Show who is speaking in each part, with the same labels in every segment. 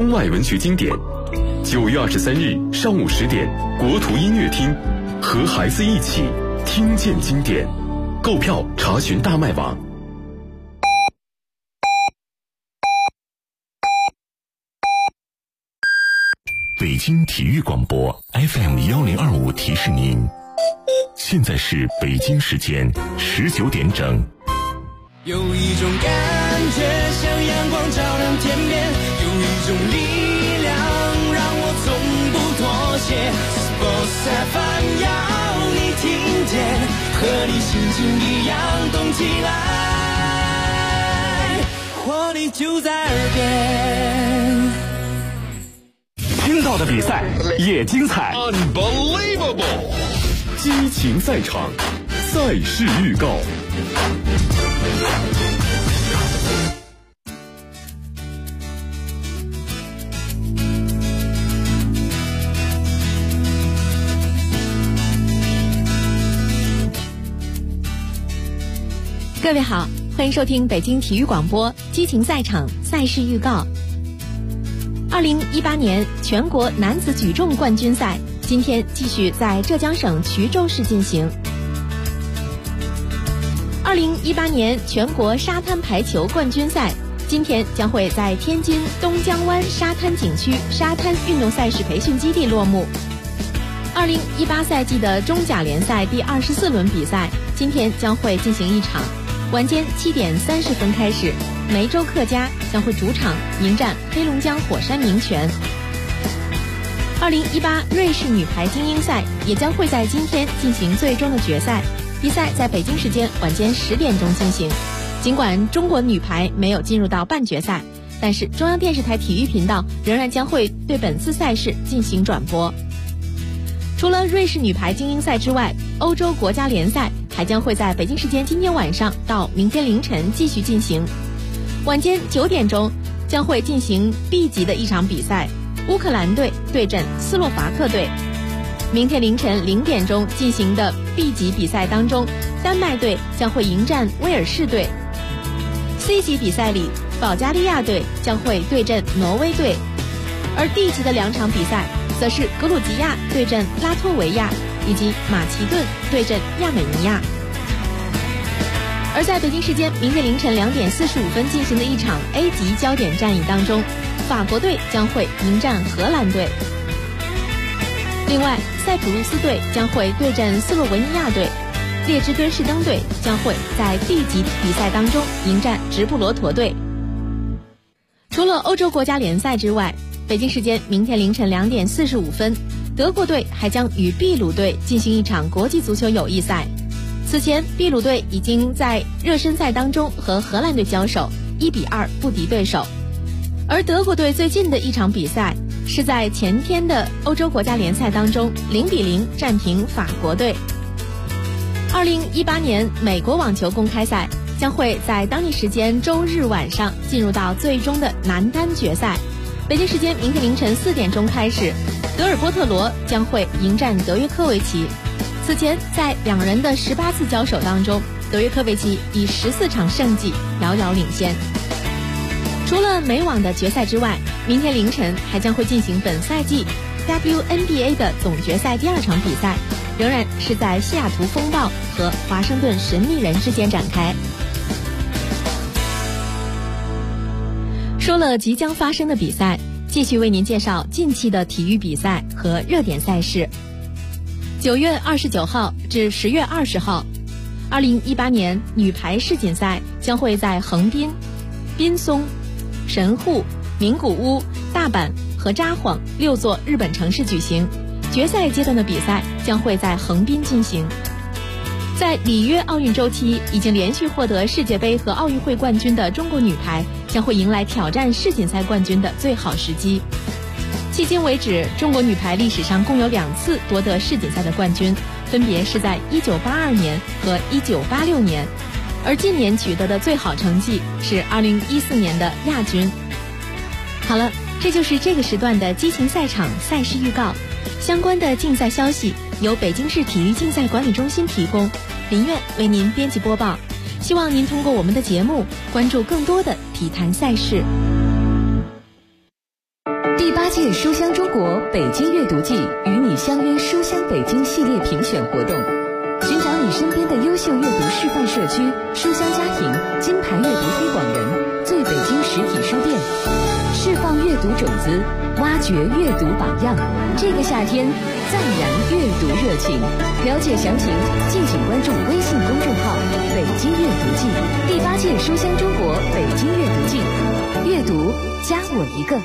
Speaker 1: 中外文学经典。9月23日上午10点，国图音乐厅，和孩子一起听见经典。购票查询大麦网。北京体育广播 FM1025提示您，现在是北京时间19点整。
Speaker 2: 有一种感觉像阳光照亮天边，有一种力量让我从不妥协。Sports FM 要你听见，和你心情一样动起来，活力就在耳边。
Speaker 3: 听到的比赛也精彩
Speaker 1: Unbelievable！ 激情赛场，赛事预告。
Speaker 4: 各位好，欢迎收听北京体育广播激情赛场赛事预告。2018年全国男子举重冠军赛今天继续在浙江省衢州市进行。2018年全国沙滩排球冠军赛今天将会在天津东江湾沙滩景区沙滩运动赛事培训基地落幕。2018赛季的中甲联赛第24轮比赛今天将会进行一场，晚间7点30分开始，梅州客家将会主场迎战黑龙江火山明泉。2018瑞士女排精英赛也将会在今天进行最终的决赛，比赛在北京时间晚间10点钟进行。尽管中国女排没有进入到半决赛，但是中央电视台体育频道仍然将会对本次赛事进行转播。除了瑞士女排精英赛之外，欧洲国家联赛还将会在北京时间今天晚上到明天凌晨继续进行。晚间9点钟将会进行 B 级的一场比赛，乌克兰队对阵斯洛伐克队。明天凌晨0点钟进行的 B 级比赛当中，丹麦队将会迎战威尔士队。C 级比赛里，保加利亚队将会对阵挪威队，而 D 级的2场比赛则是格鲁吉亚对阵拉脱维亚，以及马其顿对阵亚美尼亚。而在北京时间明天凌晨2点45分进行的一场 A 级焦点战役当中，法国队将会迎战荷兰队。另外，塞浦路斯队将会对阵斯洛文尼亚队，列支敦士登队将会在 D 级比赛当中迎战直布罗陀队。除了欧洲国家联赛之外，北京时间明天凌晨2点45分，德国队还将与秘鲁队进行一场国际足球友谊赛。此前，秘鲁队已经在热身赛当中和荷兰队交手，1比2不敌对手。而德国队最近的一场比赛是在前天的欧洲国家联赛当中0比0战平法国队。2018年美国网球公开赛将会在当地时间周日晚上进入到最终的男单决赛。北京时间明天凌晨4点钟开始，德尔波特罗将会迎战德约科维奇。此前在2人的18次交手当中，德约科维奇以14场胜绩遥遥领先。除了美网的决赛之外，明天凌晨还将会进行本赛季 WNBA 的总决赛第2场比赛，仍然是在西雅图风暴和华盛顿神秘人之间展开。说了即将发生的比赛，继续为您介绍近期的体育比赛和热点赛事。9月29号至10月20号，2018年女排世锦赛将会在横滨、滨松、神户、名古屋、大阪和札幌6座日本城市举行。决赛阶段的比赛将会在横滨进行。在里约奥运周期已经连续获得世界杯和奥运会冠军的中国女排将会迎来挑战世锦赛冠军的最好时机。迄今为止，中国女排历史上共有2次夺得世锦赛的冠军，分别是在1982年和1986年，而近年取得的最好成绩是2014年的亚军。好了，这就是这个时段的激情赛场赛事预告。相关的竞赛消息由北京市体育竞赛管理中心提供，林苑为您编辑播报。希望您通过我们的节目关注更多的体坛赛事。
Speaker 5: 届书香中国北京阅读季与你相约书香北京系列评选活动，寻找你身边的优秀阅读示范社区、书香家庭、金牌阅读推广人、最北京实体书店，释放阅读种子，挖掘阅读榜样。这个夏天，暂燃阅读热情。了解详情，敬请关注微信公众号“北京阅读季”。第8届书香中国北京阅读季，阅读加我一个。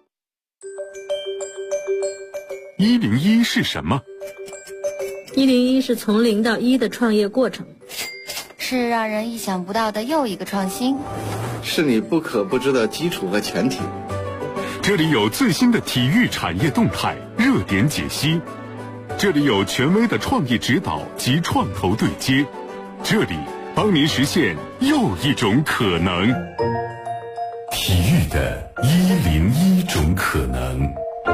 Speaker 3: 101是什么
Speaker 6: ？101是从0到1的创业过程，
Speaker 7: 是让人意想不到的又一个创新，
Speaker 8: 是你不可不知的基础和前提。
Speaker 3: 这里有最新的体育产业动态、热点解析，这里有权威的创意指导及创投对接，这里帮您实现又一种可能。
Speaker 1: 体育的101种可能。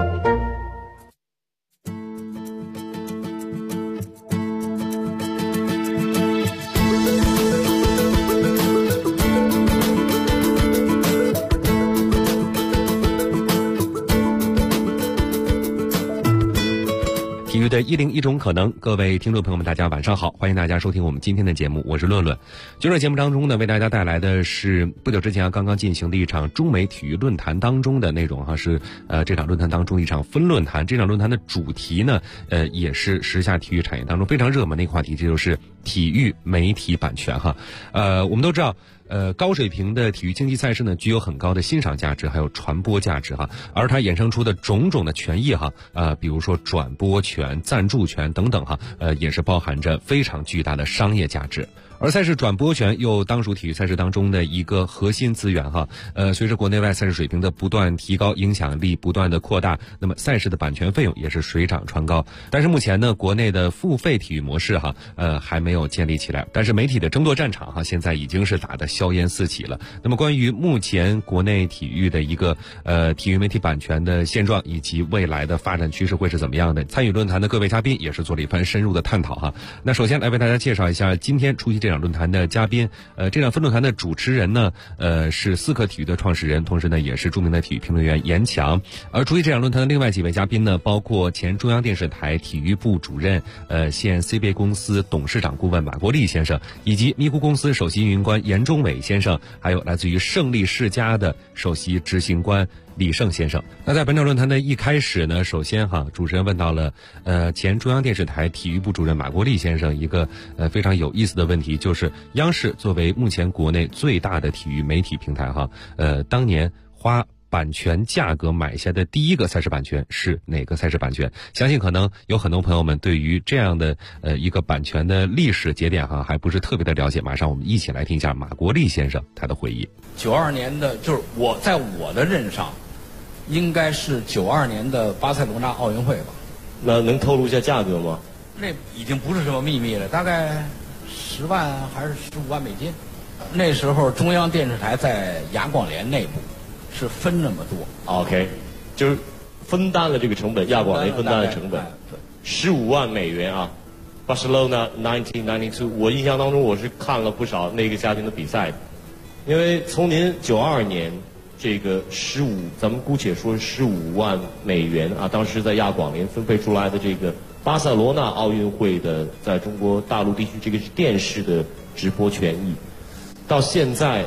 Speaker 9: 体育的101种可能，各位听众朋友们，大家晚上好，欢迎大家收听我们今天的节目，我是论论。就这节目当中呢，为大家带来的是不久之前刚刚进行的一场中美体育论坛当中的内容哈，是这场论坛当中一场分论坛。这场论坛的主题呢，也是时下体育产业当中非常热门的一个话题，这就是体育媒体版权哈。我们都知道。高水平的体育竞技赛事呢，具有很高的欣赏价值，还有传播价值哈。而它衍生出的种种的权益哈，比如说转播权、赞助权等等哈，也是包含着非常巨大的商业价值。而赛事转播权又当属体育赛事当中的一个核心资源哈。随着国内外赛事水平的不断提高，影响力不断的扩大，那么赛事的版权费用也是水涨船高。但是目前呢，国内的付费体育模式哈，还没有建立起来。但是媒体的争夺战场哈，现在已经是打得硝烟四起了。那么关于目前国内体育的一个体育媒体版权的现状以及未来的发展趋势会是怎么样的？参与论坛的各位嘉宾也是做了一番深入的探讨哈。那首先来为大家介绍一下今天出席这场论坛的嘉宾。这场分论坛的主持人呢，是思可体育的创始人，同时呢也是著名的体育评论员严强。而出席这场论坛的另外几位嘉宾呢，包括前中央电视台体育部主任、现 CBA 公司董事长顾问马国立先生，以及咪咕公司首席运营官严忠伟先生，还有来自于胜利世家的首席执行官李胜先生。那在本场论坛的一开始呢，首先哈，主持人问到了前中央电视台体育部主任马国立先生一个非常有意思的问题，就是央视作为目前国内最大的体育媒体平台哈，当年花版权价格买下的第一个赛事版权是哪个赛事版权？相信可能有很多朋友们对于这样的一个版权的历史节点哈，还不是特别的了解。马上我们一起来听一下马国立先生他的回忆。
Speaker 10: 92年的，就是我在我的任上，应该是92年的巴塞罗那奥运会吧。
Speaker 11: 那能透露一下价格吗？
Speaker 10: 那已经不是什么秘密了，大概10万还是15万美金。那时候中央电视台在亚广联内部是分那么多。
Speaker 11: OK， 就是分担了这个成本，亚广联分担了成本，15万美元啊。Barcelona 1992，我印象当中我是看了不少那个夏天的比赛，因为从您92年这个咱们姑且说是15万美元啊，当时在亚广联分配出来的这个巴塞罗那奥运会的在中国大陆地区这个是电视的直播权益，到现在，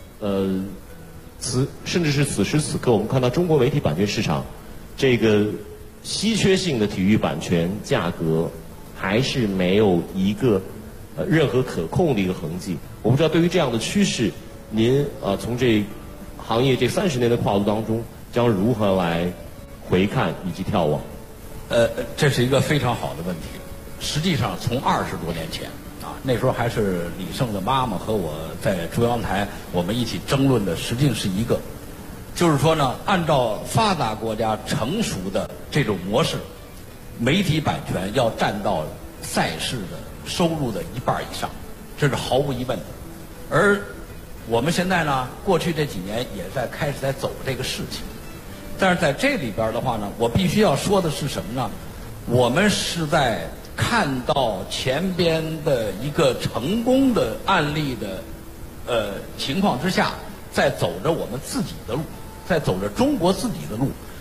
Speaker 11: 甚至是此时此刻，我们看到中国媒体版权市场这个稀缺性的体育版权价格还是没有一个任何可控的一个痕迹。我不知道对于这样的趋势，您从这行业这30年的跨度当中，将如何来回看以及眺望？
Speaker 10: 这是一个非常好的问题。实际上，从20多年前啊，那时候还是李胜的妈妈和我在中央台，我们一起争论的，实际是一个，就是说呢，按照发达国家成熟的这种模式，媒体版权要占到赛事的收入的1半以上，这是毫无疑问的。而我们现在呢，过去这几年也开始在走这个事情，但是在这里边的话呢，我必须要说的是什么呢？我们是在看到前边的一个成功的案例的情况之下，在走着我们自己的路，在走着中国自己的路，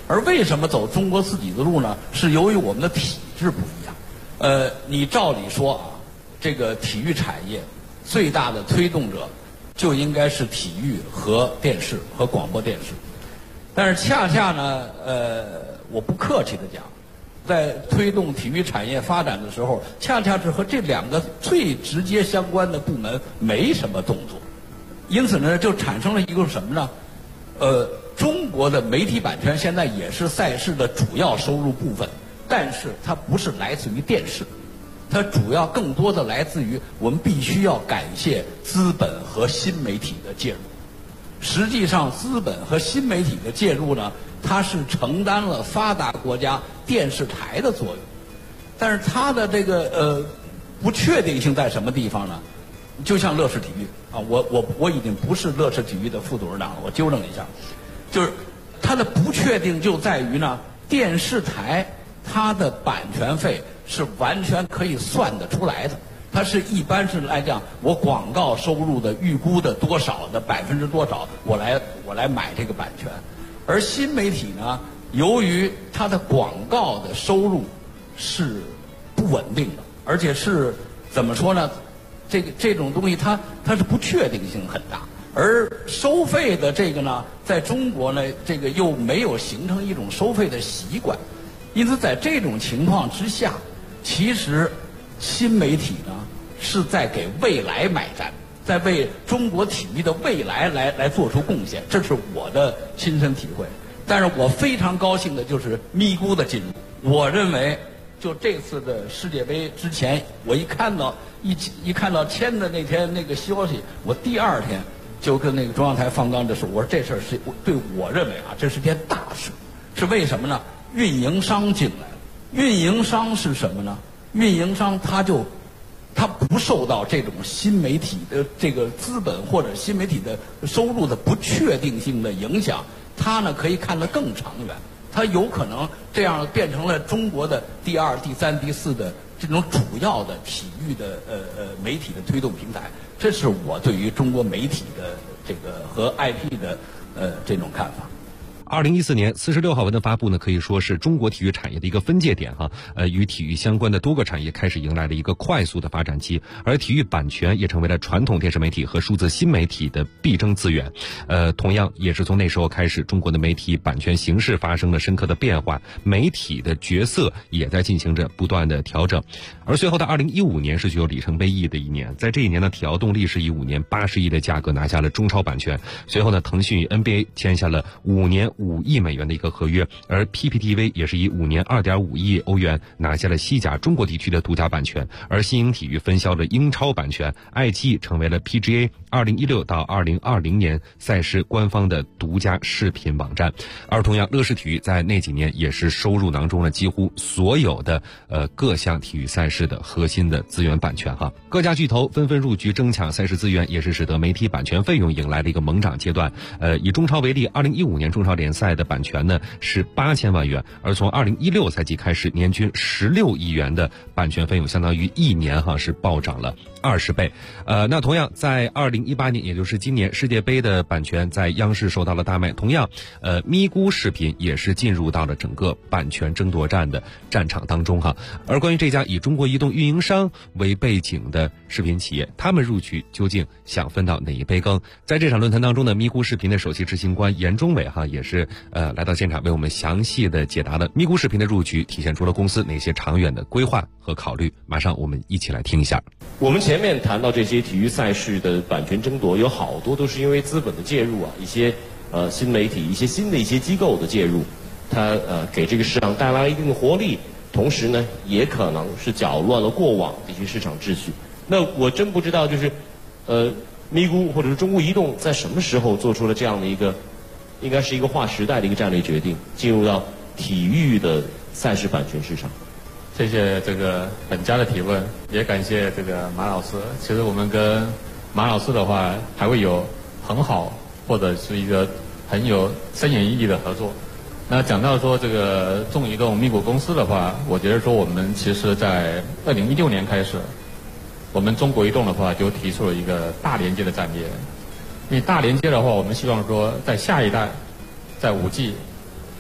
Speaker 10: 而为什么走中国自己的路呢？是由于我们的体制不一样。你照理说啊，这个体育产业最大的推动者就应该是体育和电视和广播电视，但是恰恰呢，我不客气的讲，在推动体育产业发展的时候，恰恰是和这两个最直接相关的部门没什么动作，因此呢，就产生了一个什么呢？中国的媒体版权现在也是赛事的主要收入部分，但是它不是来自于电视，它主要更多的来自于我们必须要感谢资本和新媒体的介入。实际上，资本和新媒体的介入呢，它是承担了发达国家电视台的作用，但是它的这个不确定性在什么地方呢？就像乐视体育啊，我已经不是乐视体育的副董事长了，我纠正一下，就是它的不确定就在于呢，电视台它的版权费是完全可以算得出来的，它是一般是来讲，我广告收入的预估的多少的%多少，我来买这个版权，而新媒体呢，由于它的广告的收入是不稳定的，而且是怎么说呢？这种东西它是不确定性很大，而收费的这个呢，在中国呢，这个又没有形成一种收费的习惯，因此在这种情况之下，其实新媒体呢是在给未来买单，在为中国体育的未来来做出贡献，这是我的亲身体会。但是我非常高兴的就是咪咕的进入，我认为就这次的世界杯之前，我一看到签的那天那个消息，我第二天就跟那个中央台方刚就说，我说这事儿是对我认为啊，这是件大事，是为什么呢？运营商进来了，运营商是什么呢？运营商他不受到这种新媒体的这个资本或者新媒体的收入的不确定性的影响，他呢可以看得更长远，他有可能这样变成了中国的第2、第3、第4的这种主要的体育的媒体的推动平台，这是我对于中国媒体的这个和 IP 的这种看法。
Speaker 9: 2014年46号文的发布呢，可以说是中国体育产业的一个分界点哈。与体育相关的多个产业开始迎来了一个快速的发展期，而体育版权也成为了传统电视媒体和数字新媒体的必争资源。同样也是从那时候开始，中国的媒体版权形势发生了深刻的变化，媒体的角色也在进行着不断的调整。而随后的2015年是具有里程碑意义的一年，在这一年呢，体奥动力是以5年80亿的价格拿下了中超版权。随后呢，腾讯与 NBA 签下了5年5亿美元的一个合约，而 PPTV 也是以5年2.5亿欧元拿下了西甲中国地区的独家版权，而新颖体育分销了英超版权，爱奇艺成为了 PGA 2016到2020年赛事官方的独家视频网站。而同样，乐视体育在那几年也是收入囊中了几乎所有的各项体育赛事的核心的资源版权哈。各家巨头纷纷入局争抢赛事资源，也是使得媒体版权费用迎来了一个猛涨阶段。以中超为例，2015年中超联赛的版权呢是8000万元，而从2016赛季开始，年均16亿元的版权费用，相当于一年是暴涨了20倍。那同样在2018年，也就是今年，世界杯的版权在央视受到了大卖。同样，咪咕视频也是进入到了整个版权争夺战的战场当中哈。而关于这家以中国移动运营商为背景的视频企业，他们入局究竟想分到哪一杯羹？在这场论坛当中呢，咪咕视频的首席执行官严忠伟也是来到现场为我们详细的解答了咪咕视频的入局体现出了公司哪些长远的规划和考虑。马上我们一起来听一下。
Speaker 11: 我们前面谈到这些体育赛事的版权争夺，有好多都是因为资本的介入啊，一些新媒体、一些新的一些机构的介入，它给这个市场带来了一定的活力，同时呢，也可能是搅乱了过往的一些市场秩序。那我真不知道，就是咪咕或者是中国移动在什么时候做出了这样的一个，应该是一个划时代的一个战略决定，进入到体育的赛事版权市场。
Speaker 12: 谢谢这个本家的提问，也感谢这个马老师。其实我们跟马老师的话还会有很好或者是一个很有深远意义的合作。那讲到说这个中移动咪咕公司的话，我觉得说我们其实在2016年开始，我们中国移动的话就提出了一个大连接的战略。因为大连接的话，我们希望说在下一代，在5G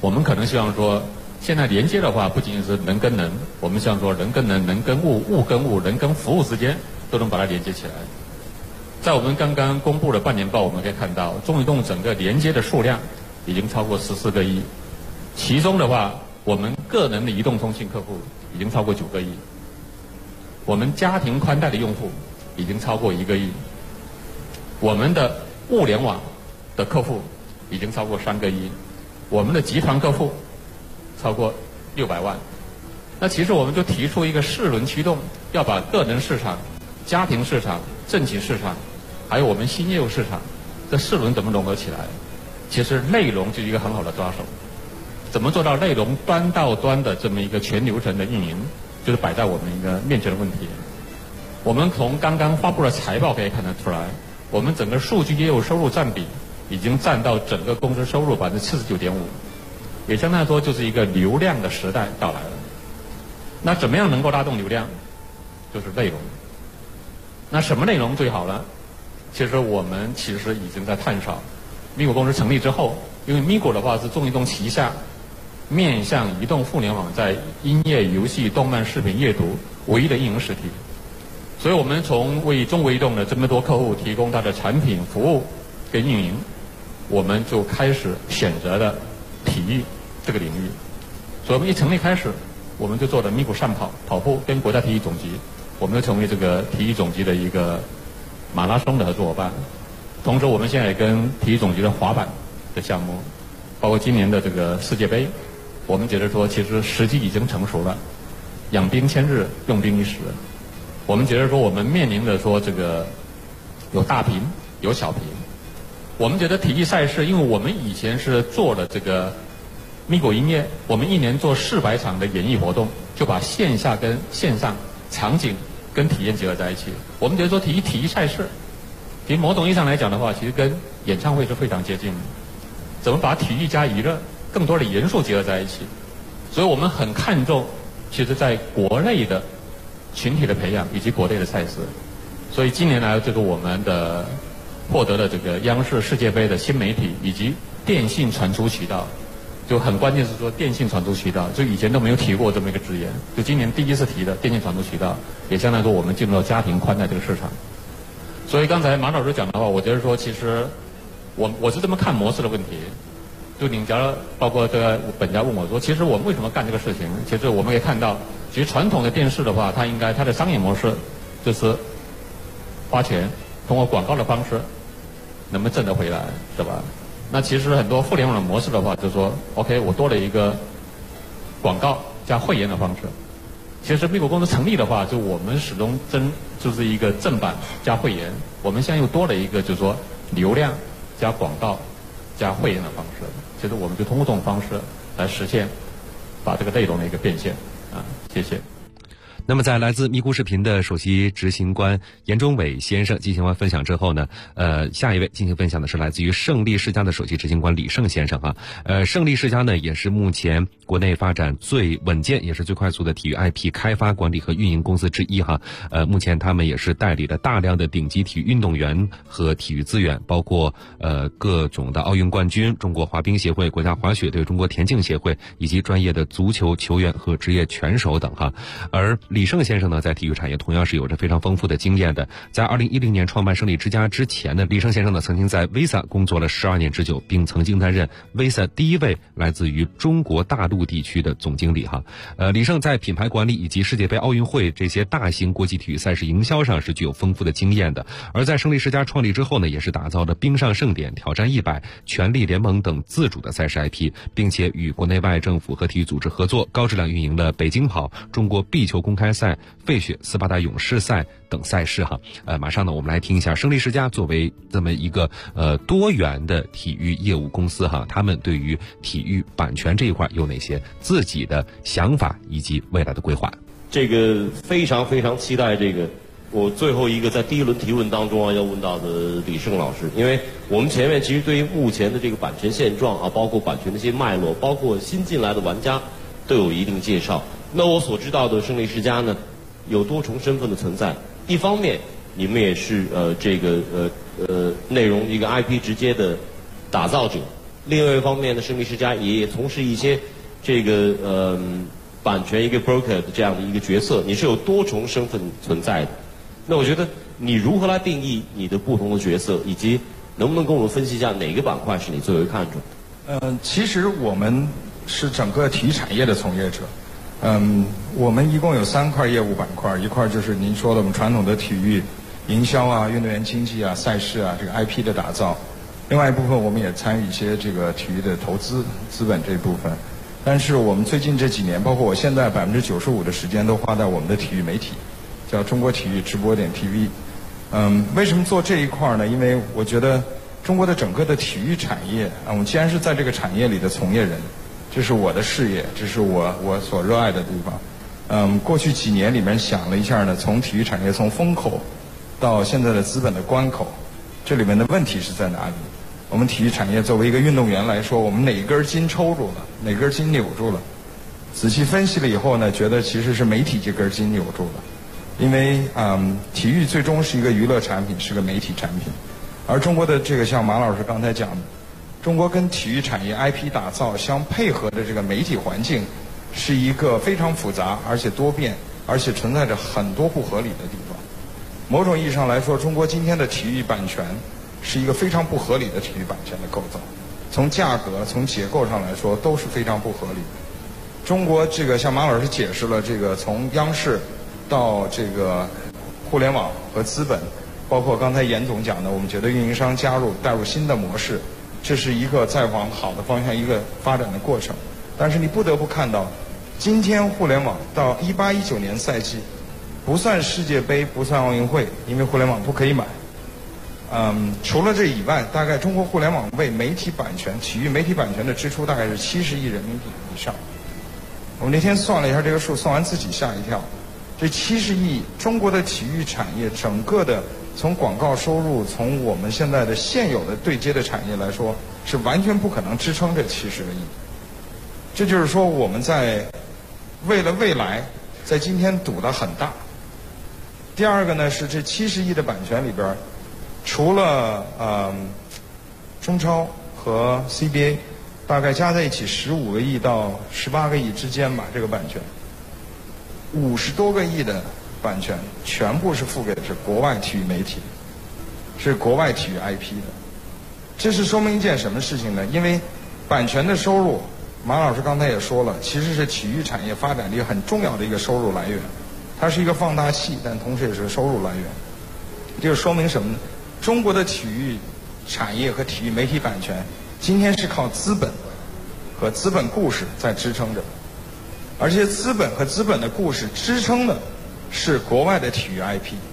Speaker 12: 我们可能希望说，现在连接的话，不仅仅是人跟人，我们希望说人跟人、人跟物、物跟物、人跟服务之间都能把它连接起来。在我们刚刚公布的半年报，我们可以看到，中移动整个连接的数量已经超过14个亿，其中的话，我们个人的移动通信客户已经超过9个亿，我们家庭宽带的用户已经超过1个亿，我们的物联网的客户已经超过3个亿，我们的集团客户超过600万。那其实我们就提出一个4轮驱动，要把个人市场、家庭市场、政企市场，还有我们新业务市场，这4轮怎么融合起来？其实内容就是一个很好的抓手。怎么做到内容端到端的这么一个全流程的运营，就是摆在我们一个面前的问题。我们从刚刚发布的财报可以看得出来，我们整个数据业务收入占比已经占到整个公司收入49.5%，也相当于说就是一个流量的时代到来了。那怎么样能够拉动流量？就是内容。那什么内容最好呢？其实我们已经在探索。MIGO 公司成立之后，因为 MIGO 的话是中移动旗下面向移动互联网在音乐、游戏、动漫、视频、阅读唯一的运营实体，所以我们从为中国移动的这么多客户提供它的产品、服务跟运营，我们就开始选择了体育这个领域。所以我们一成立开始，我们就做了 MIGO 善跑步跟国家体育总局，我们就成为这个体育总局的一个马拉松的合作伙伴。同时，我们现在也跟体育总局的滑板的项目，包括今年的这个世界杯，我们觉得说其实时机已经成熟了，养兵千日，用兵一时。我们觉得说我们面临着说这个有大屏有小屏，我们觉得体育赛事，因为我们以前是做了这个 MIGO 音乐，我们1年做400场的演艺活动，就把线下跟线上场景跟体验结合在一起。我们觉得说体育赛事，其实某种意义上来讲的话，其实跟演唱会是非常接近的。怎么把体育加娱乐更多的元素结合在一起？所以我们很看重，其实在国内的群体的培养以及国内的赛事。所以近年来，这个我们的获得了这个央视世界杯的新媒体以及电信传输渠道，就很关键是说电信传输渠道，就以前都没有提过这么一个字眼，就今年第一次提的电信传输渠道，也相当于说我们进入到家庭宽带这个市场。所以刚才马老师讲的话，我觉得说其实我是这么看模式的问题。就你假如包括这个本家问我说，其实我们为什么干这个事情？其实我们可以看到，其实传统的电视的话，它的商业模式就是花钱通过广告的方式能不能挣得回来，是吧？那其实很多互联网的模式的话，就是说 OK， 我多了一个广告加会员的方式。其实 MIGO 公司成立的话，就我们始终就是一个正版加会员，我们现在又多了一个就是说流量加广告加会员的方式。其实我们就通过这种方式来实现把这个内容的一个变现啊，谢谢。
Speaker 9: 那么在来自咪咕视频的首席执行官严忠伟先生进行完分享之后呢，下一位进行分享的是来自于胜利世家的首席执行官李胜先生哈。胜利世家呢也是目前国内发展最稳健也是最快速的体育 IP 开发管理和运营公司之一哈。目前他们也是代理了大量的顶级体育运动员和体育资源，包括各种的奥运冠军、中国滑冰协会、国家滑雪队、中国田径协会以及专业的足球球员和职业拳手等哈。而李胜先生呢，在体育产业同样是有着非常丰富的经验的。在2010年创办胜利之家之前呢，李胜先生呢曾经在 Visa 工作了12年之久，并曾经担任 Visa 第一位来自于中国大陆地区的总经理哈。李胜在品牌管理以及世界杯、奥运会这些大型国际体育赛事营销上是具有丰富的经验的。而在胜利之家创立之后呢，也是打造了冰上盛典、挑战100、权力联盟等自主的赛事 IP， 并且与国内外政府和体育组织合作，高质量运营了北京跑、中国壁球公开赛、费雪斯巴达勇士赛等赛事哈。马上呢，我们来听一下胜利世家作为这么一个多元的体育业务公司哈，他们对于体育版权这一块有哪些自己的想法以及未来的规划？
Speaker 11: 这个非常非常期待这个我最后一个在第一轮提问当中要问到的李胜老师，因为我们前面其实对于目前的这个版权现状包括版权的一些脉络，包括新进来的玩家都有一定介绍。那我所知道的胜利世家呢，有多重身份的存在。一方面，你们也是内容一个 IP 直接的打造者， 另外一方面呢，申明世家也从事一些这个版权一个 broker 的这样的一个角色，你是有多重身份存在的。那我觉得你如何来定义你的不同的角色，以及能不能跟我们分析一下哪个板块是你最为看重的？
Speaker 13: 其实我们是整个体育产业的从业者。我们一共有3块业务板块，一块就是您说的我们传统的体育营销啊、运动员经济啊、赛事啊、这个 IP 的打造。另外一部分我们也参与一些这个体育的投资资本这一部分。但是我们最近这几年，包括我现在95%的时间都花在我们的体育媒体，叫中国体育直播点 TV。为什么做这一块呢？因为我觉得中国的整个的体育产业我们既然是在这个产业里的从业人，这是我的事业，这是我所热爱的地方。过去几年里面想了一下呢，从体育产业从风口到现在的资本的关口，这里面的问题是在哪里？我们体育产业作为一个运动员来说，我们哪一根筋抽住了，哪根筋扭住了？仔细分析了以后呢，觉得其实是媒体这根筋扭住了。因为体育最终是一个娱乐产品，是个媒体产品。而中国的这个像马老师刚才讲的，中国跟体育产业 IP 打造相配合的这个媒体环境，是一个非常复杂而且多变，而且存在着很多不合理的地方。某种意义上来说，中国今天的体育版权是一个非常不合理的体育版权的构造，从价格、从结构上来说都是非常不合理的。中国这个像马老师解释了，这个从央视到这个互联网和资本，包括刚才严总讲的，我们觉得运营商带入新的模式，这是一个在往好的方向一个发展的过程。但是你不得不看到，今天互联网到18-19年赛季不算世界杯，不算奥运会，因为互联网不可以买。除了这以外，大概中国互联网为媒体版权、体育媒体版权的支出大概是70亿人民币以上。我们那天算了一下这个数，算完自己吓一跳。这70亿，中国的体育产业整个的从广告收入，从我们现在的现有的对接的产业来说，是完全不可能支撑这70个亿。这就是说，我们在为了未来，在今天赌得很大。第二个呢是这70亿的版权里边，除了中超和 CBA， 大概加在一起15个亿到18个亿之间吧，这个版权。50多个亿的版权全部是付给的是国外体育媒体，是国外体育 IP 的。这是说明一件什么事情呢？因为版权的收入，马老师刚才也说了，其实是体育产业发展力很重要的一个收入来源。它是一个放大器，但同时也是收入来源。这就说明什么呢？中国的体育产业和体育媒体版权，今天是靠资本和资本故事在支撑着。而这些资本和资本的故事支撑的是国外的体育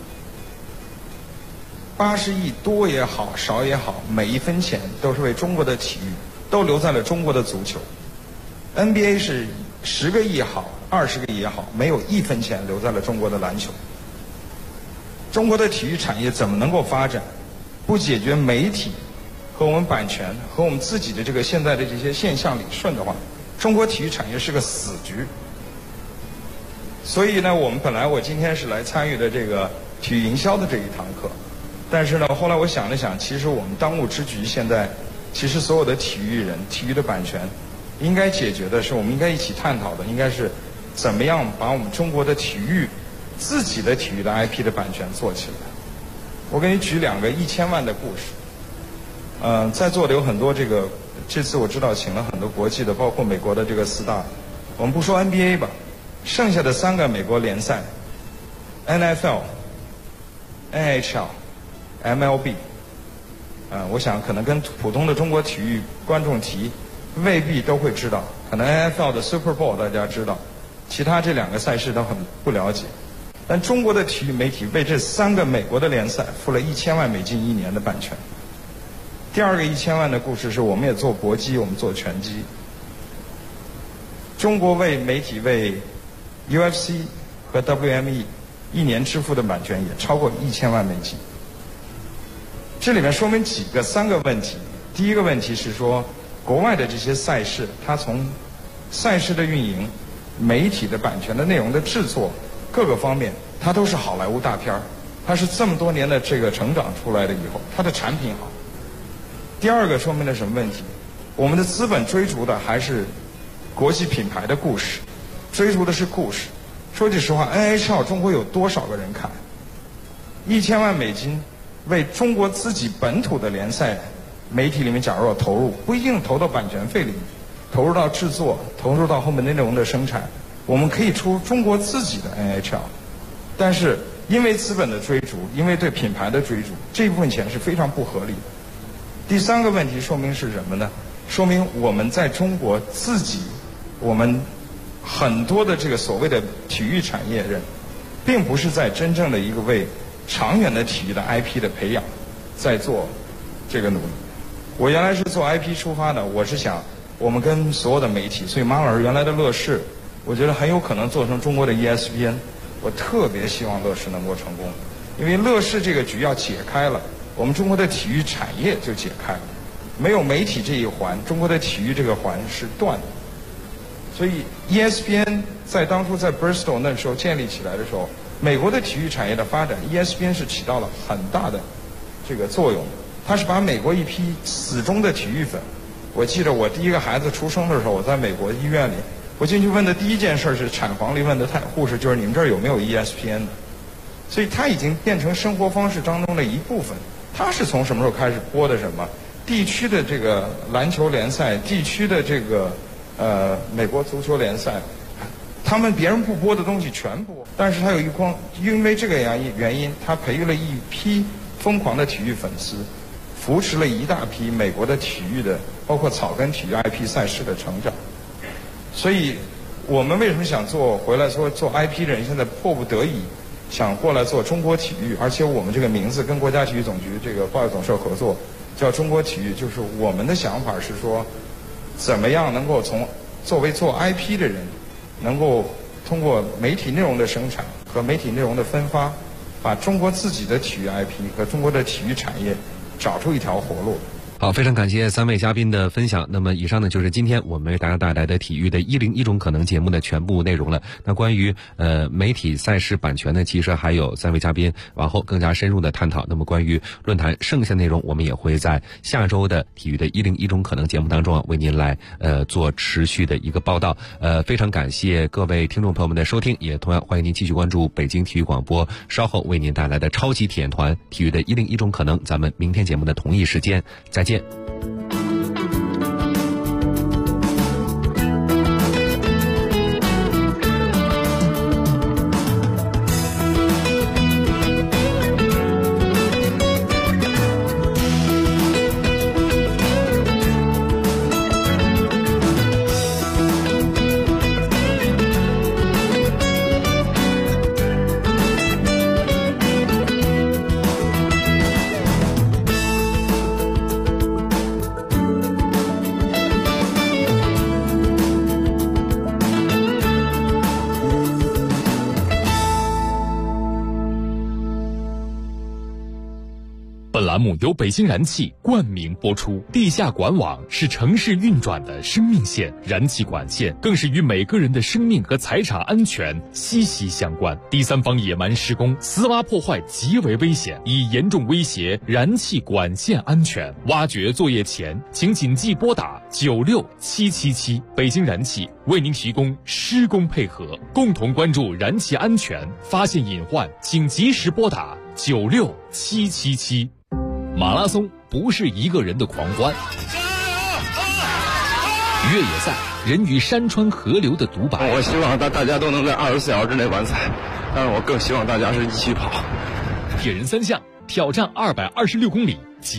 Speaker 13: IP。80亿多也好，少也好，每一分钱都是为中国的体育，都留在了中国的足球。NBA 是10个亿也好，20个亿也好，没有1分钱留在了中国的篮球。中国的体育产业怎么能够发展？不解决媒体和我们版权和我们自己的这个现在的这些现象理顺的话，中国体育产业是个死局。所以呢，我今天是来参与的这个体育营销的这一堂课，但是呢，后来我想了想，其实我们当务之急现在，其实所有的体育人、体育的版权，应该解决的是，我们应该一起探讨的，应该是怎么样把我们中国的体育自己的体育的 IP 的版权做起来。我给你举2个1000万的故事。在座的有很多这次我知道请了很多国际的，包括美国的这个4大，我们不说 NBA 吧，剩下的3个美国联赛 NFL、NHL、MLB， 我想可能跟普通的中国体育观众提，未必都会知道。可能 NFL 的 Super Bowl 大家知道，其他这2个赛事都很不了解。但中国的体育媒体为这3个美国的联赛付了1000万美金1年的版权。第2个1000万的故事是我们也做搏击，我们做拳击。中国为媒体为 UFC 和 WME 1年支付的版权也超过1000万美金。这里面说明3个问题。第一个问题是说，国外的这些赛事，它从赛事的运营、媒体的版权的内容的制作各个方面，它都是好莱坞大片儿，它是这么多年的这个成长出来的以后，它的产品好。第2个说明了什么问题？ 我们的资本追逐的还是国际品牌的故事，追逐的是故事。说句实话 ，NHL 中国有多少个人看？1000万美金为中国自己本土的联赛媒体里面，假如要投入，不一定投到版权费里面，投入到制作，投入到后面内容的生产，我们可以出中国自己的 NHL。但是因为资本的追逐，因为对品牌的追逐，这部分钱是非常不合理的。第三个问题说明是什么呢？说明我们在中国自己，我们很多的这个所谓的体育产业人，并不是在真正的一个为长远的体育的 IP 的培养在做这个努力。我原来是做 IP 出发的，我是想我们跟所有的媒体，所以马老师原来的乐视，我觉得很有可能做成中国的 ESPN。我特别希望乐视能够成功，因为乐视这个局要解开了，我们中国的体育产业就解开了。没有媒体这一环，中国的体育这个环是断的。所以 ESPN 在当初在 Bristol 那时候建立起来的时候，美国的体育产业的发展 ，ESPN 是起到了很大的这个作用。它是把美国一批死忠的体育粉，我记得我第一个孩子出生的时候，我在美国医院里，我进去问的第一件事是产房里问的护士，就是你们这儿有没有 ESPN 的？所以它已经变成生活方式当中的一部分。它是从什么时候开始播的什么？地区的这个篮球联赛，地区的这个美国足球联赛，他们别人不播的东西全播，但是他有因为这个原因，他培育了一批疯狂的体育粉丝，扶持了一大批美国的体育的，包括草根体育 IP 赛事的成长。所以我们为什么想回来说做 IP 的人，现在迫不得已想过来做中国体育，而且我们这个名字跟国家体育总局这个报业总社合作，叫中国体育，就是我们的想法是说，怎么样能够作为做 IP 的人，能够通过媒体内容的生产和媒体内容的分发，把中国自己的体育 IP 和中国的体育产业找出一条活路。
Speaker 9: 好，非常感谢3位嘉宾的分享。那么以上呢就是今天我们为大家带来的体育的101种可能节目的全部内容了。那关于媒体赛事版权呢，其实还有3位嘉宾往后更加深入的探讨。那么关于论坛剩下内容，我们也会在下周的体育的101种可能节目当中为您来做持续的一个报道。非常感谢各位听众朋友们的收听，也同样欢迎您继续关注北京体育广播稍后为您带来的超级体验团体育的101种可能。咱们明天节目的同一时间再见。
Speaker 14: 本栏目由北京燃气冠名播出。地下管网是城市运转的生命线，燃气管线更是与每个人的生命和财产安全息息相关。第三方野蛮施工、私挖破坏极为危险，已严重威胁燃气管线安全。挖掘作业前，请谨记拨打96777。北京燃气为您提供施工配合，共同关注燃气安全，发现隐患请及时拨打96777。马拉松不是一个人的狂欢，越野赛人与山川河流的独白。
Speaker 15: 我希望大家都能在24小时之内完赛，但是我更希望大家是一起跑。
Speaker 14: 铁人3项挑战226公里，